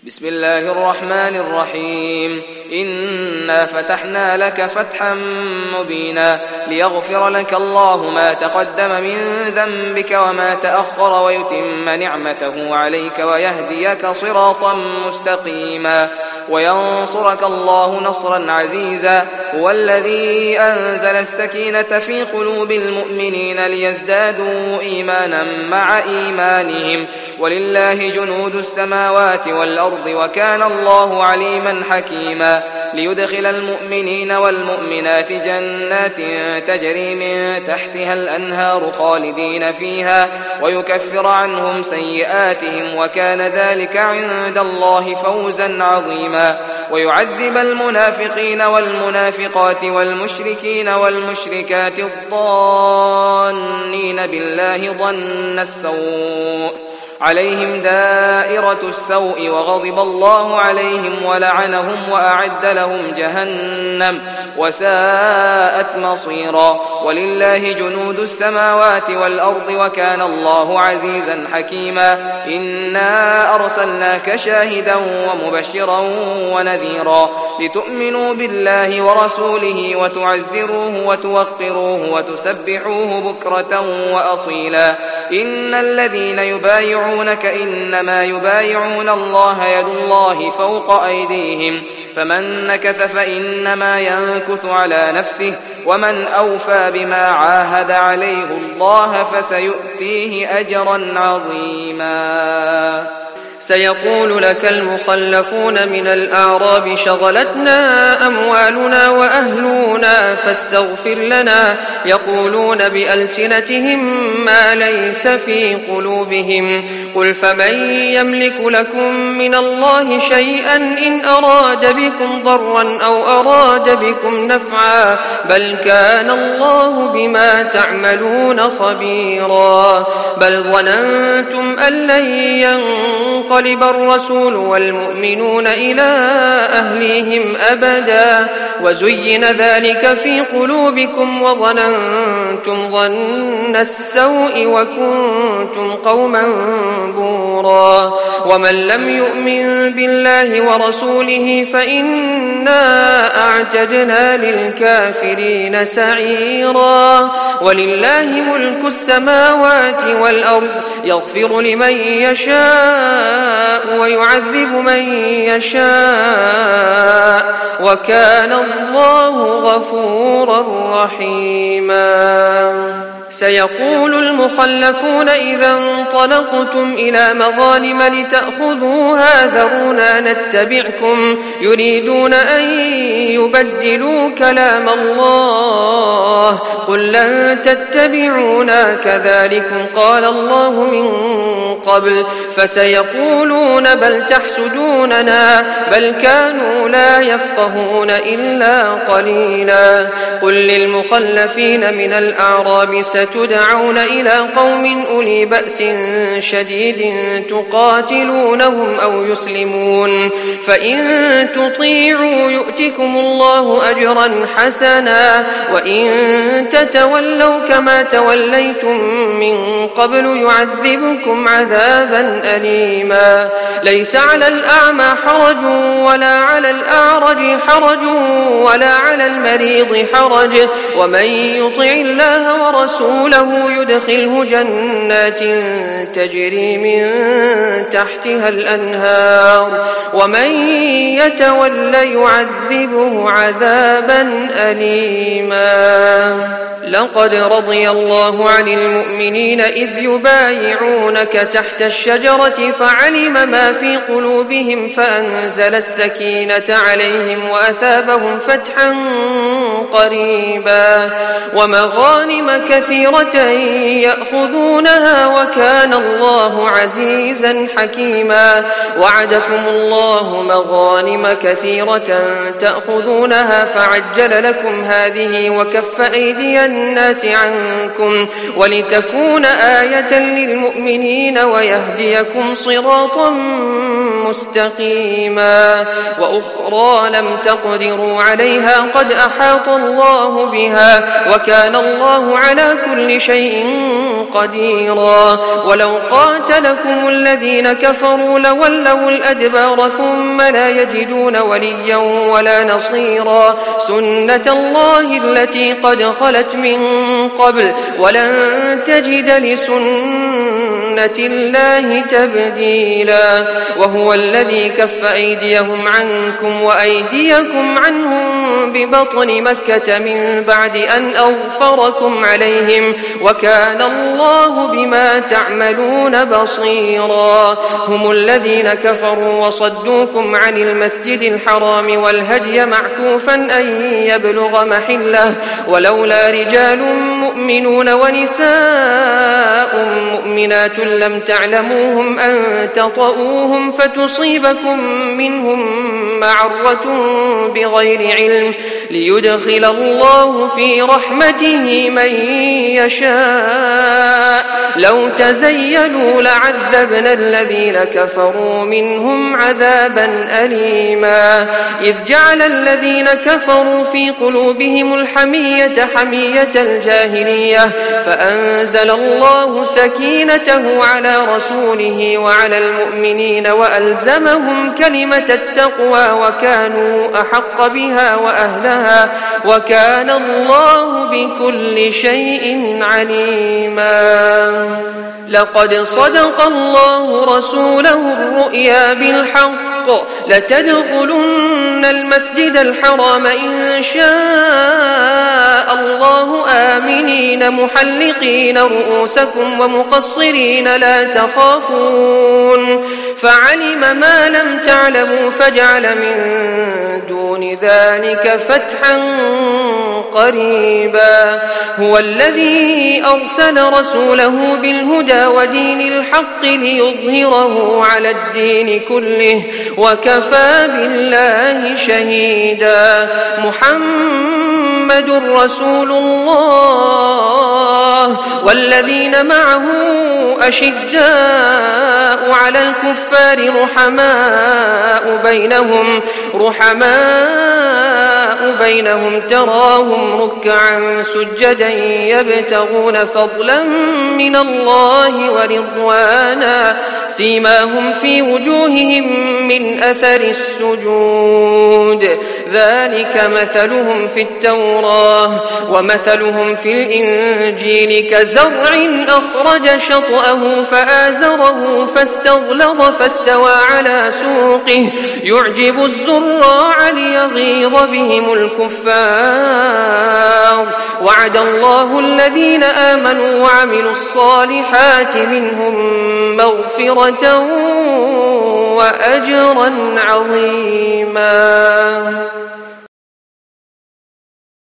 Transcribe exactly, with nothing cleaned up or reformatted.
بسم الله الرحمن الرحيم إنا فتحنا لك فتحا مبينا ليغفر لك الله ما تقدم من ذنبك وما تأخر ويتم نعمته عليك ويهديك صراطا مستقيما وينصرك الله نصرا عزيزا هو الذي أنزل السكينة في قلوب المؤمنين ليزدادوا إيمانا مع إيمانهم ولله جنود السماوات والأرض وكان الله عليما حكيما ليدخل المؤمنين والمؤمنات جنات تجري من تحتها الأنهار خالدين فيها ويكفر عنهم سيئاتهم وكان ذلك عند الله فوزا عظيما ويعذب المنافقين والمنافقات والمشركين والمشركات الظانين بالله ظن السوء عليهم دائرة السوء وغضب الله عليهم ولعنهم وأعد لهم جهنم وساءت مصيرا ولله جنود السماوات والأرض وكان الله عزيزا حكيما إنا أرسلناك شاهدا ومبشرا ونذيرا لتؤمنوا بالله ورسوله وتعزروه وتوقروه وتسبحوه بكرة وأصيلا إن الذين يبايعون إنما يبايعون الله يد الله فوق أيديهم فمن نكث فإنما ينكث على نفسه ومن أوفى بما عاهد عليه الله فسيؤتيه أجرا عظيما سيقول لك المخلفون من الأعراب شغلتنا أموالنا وأهلنا فاستغفر لنا يقولون بألسنتهم ما ليس في قلوبهم قل فمن يملك لكم من الله شيئا إن أراد بكم ضرا أو أراد بكم نفعا بل كان الله بما تعملون خبيرا بل ظننتم أن لن ينقلب ينقلب الرسول والمؤمنون إلى أهليهم أبدا وزين ذلك في قلوبكم وظننتم ظن السوء وكنتم قوما بورا ومن لم يؤمن بالله ورسوله فإنا أعتدنا للكافرين سعيرا ولله ملك السماوات والأرض يغفر لمن يشاء ويعذب من يشاء وكان الله غفورا رحيما سيقول المخلفون إذا انطلقتم إلى مغانم لتأخذوها ذرونا نتبعكم يريدون أن يبدلوا كلام الله قل لن تتبعونا كذلكم قال الله من قبل فسيقولون بل تحسدوننا بل كانوا لا يفقهون إلا قليلا قل للمخلفين من الأعراب ستدعون إلى قوم أولي بأس شديد تقاتلونهم أو يسلمون فإن تطيعوا يؤتكم الله أجرا حسنا وإن تتولوا كما توليتم من قبل يعذبكم عذابا أليما ليس على الأعمى حرج ولا على الأعرج حرج ولا على المريض حرج ومن يطع الله ورسوله يدخله جنات تجري من تحتها الأنهار ومن يتول يعذبه عذابا أليما لقد رضي الله عن المؤمنين إذ يبايعونك تحت الشجرة فعلم ما في قلوبهم فأنزل السكينة عليهم وأثابهم فتحا قريبا ومغانم كثيرة يأخذونها وكان الله عزيزا حكيما وعدكم الله مغانم كثيرة تأخذونها فعجل لكم هذه وكف أيدي الناس عنكم ولتكون آية للمؤمنين ويهديكم صراطا مستقيما وأخرى لم تقدروا عليها قد أحاط الله بها وكان الله على كل شيء قديرا ولو قاتلكم الذين الذين كفروا لولوا الأدبار ثم لا يجدون وليا ولا نصيرا سنة الله التي قد خلت من قبل ولن تجد لسنة الله تبديلا وهو الذي كف أيديهم عنكم وأيديكم عنهم ببطن مكة من بعد أن أغفركم عليهم وكان الله بما تعملون بصيرا هم الذين كفروا وصدوكم عن المسجد الحرام والهدي معكوفا أن يبلغ محله ولولا رجال مؤمنون ونساء مؤمنات لم تعلموهم أن تطؤوهم فتصيبكم منهم معرة بغير علم ليدخل الله في رحمته من يشاء لو تزيلوا لعذبنا الذين كفروا منهم عذابا أليما إذ جعل الذين كفروا في قلوبهم الحمية حمية الجاهلية فأنزل الله سكينته على رسوله وعلى المؤمنين وألزمهم كلمة التقوى وكانوا أحق بها وأهلها وكان الله بكل شيء عليما لقد صدق الله رسوله الرؤيا بالحق لتدخلن المسجد الحرام إن شاء الله آمنين محلقين رؤوسكم ومقصرين لا تخافون فعلم ما لم تعلموا فجعل من دون ذلك فتحا قريبا هو الذي أرسل رسوله بالهدى ودين الحق ليظهره على الدين كله وكفى بالله شهيدا محمد رسول الله والذين معه أشداء على الكفار رحماء بينهم رحماء بينهم تراهم ركعا سجدا يبتغون فضلا من الله ورضوانا سيماهم في وجوههم من أثر السجود ذلك مثلهم في التوراة ومثلهم في الإنجيل كزرع أخرج شطأه فآزره فاستغلظ فاستوى على سوقه يعجب الزراع ليغيظ بهم الكفار وعد الله الذين آمنوا وعملوا الصالحات منهم مغفرة وأجرا عظيما